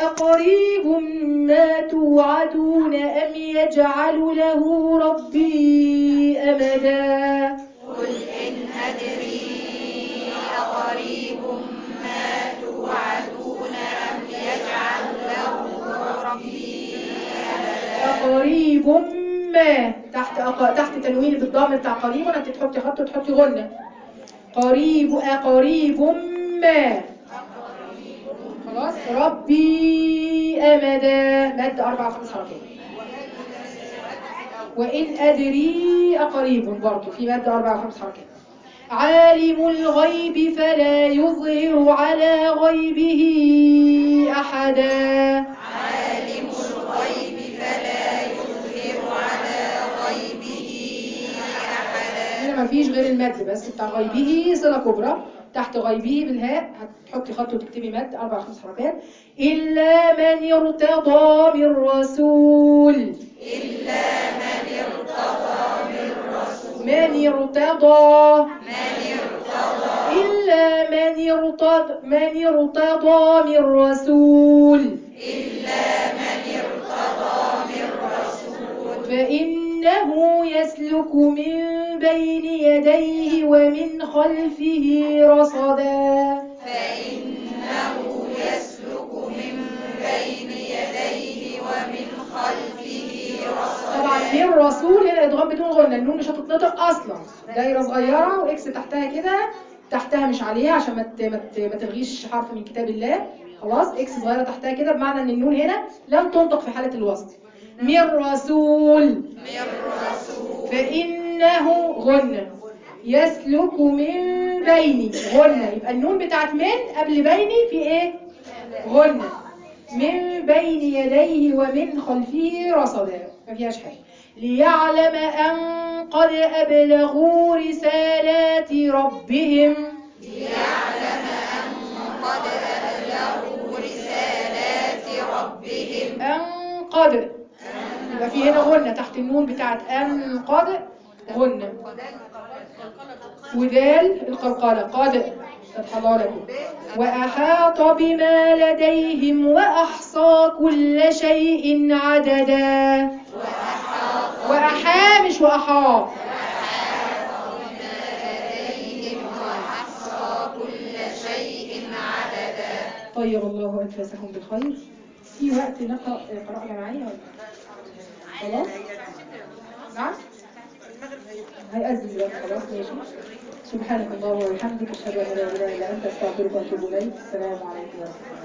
أقريب ما توعدون أم يجعل له ربي أمدا قل إن أدري أقريب ما توعدون أم يجعل له ربي أمدا. أقريب ما تحت تنوين بالضم بتاع قريب، انت تحطي خط وتحطي غنة. قريب أقريب ما خلاص ربي أمدا مد 4 5 حركات. وإن أدري أقريب برضو في مد 4 5 حركات. عالم الغيب فلا يظهر على غيبه أحدا. عالم الغيب فلا يظهر على غيبه أحدا. هنا مفيش غير المد بس بتاع غيبه صلة كبرى، تحت غيبه بالهاء هتحطي خط وتكتبي مد 4 5 حركات. إلا من ارتضى من رسول. إلا من ارتضى من رسول. من ارتضى. من ارتضى. إلا من ارتضى من رسول. إلا من ارتضى من رسول. فإنه يسلك من بين يديه ومن خلفه رصدا. فإنه يسلك من بين يديه ومن خلفه رصدا. طبعا من رسول هنا ادغام بدون غنة، النون مش هتتنطق اصلا، دايره صغيره واكس تحتها كده، تحتها مش عليها عشان ما تلغيش حرف من كتاب الله. خلاص اكس صغيره تحتها كده بمعنى ان النون هنا لن تنطق في حاله الوصل. من رسول. من رسول. فإنه غنة يسلك من بيني غنة، يبقى النون بتاعت من قبل بيني في ايه؟ غنة. من بين يديه ومن خلفه رصدا، ما فيهاش حاجة. ليعلم أن قد أبلغوا رسالات ربهم. ليعلم أن قد أبلغوا رسالات ربهم. أن قد يبقى في هنا غنة تحت النون بتاعت أن قد غنة. وذال القلقلة قد فتح الله لكم. وأحاط بما لديهم وأحصى كل شيء عددا. وأحا مش وأحاط. وأحصى كل شيء عددا. طيب الله أنفاسكم بالخير. في وقت نقرأ قراءة جماعية ولا خلاص؟ نعم؟ هيأذن دلوقتي خلاص ماشي. سبحانك اللهم وبحمدك أشهد أن لا إله إلا أنت أستغفرك وأتوب إليك. السلام عليكم ورحمة الله.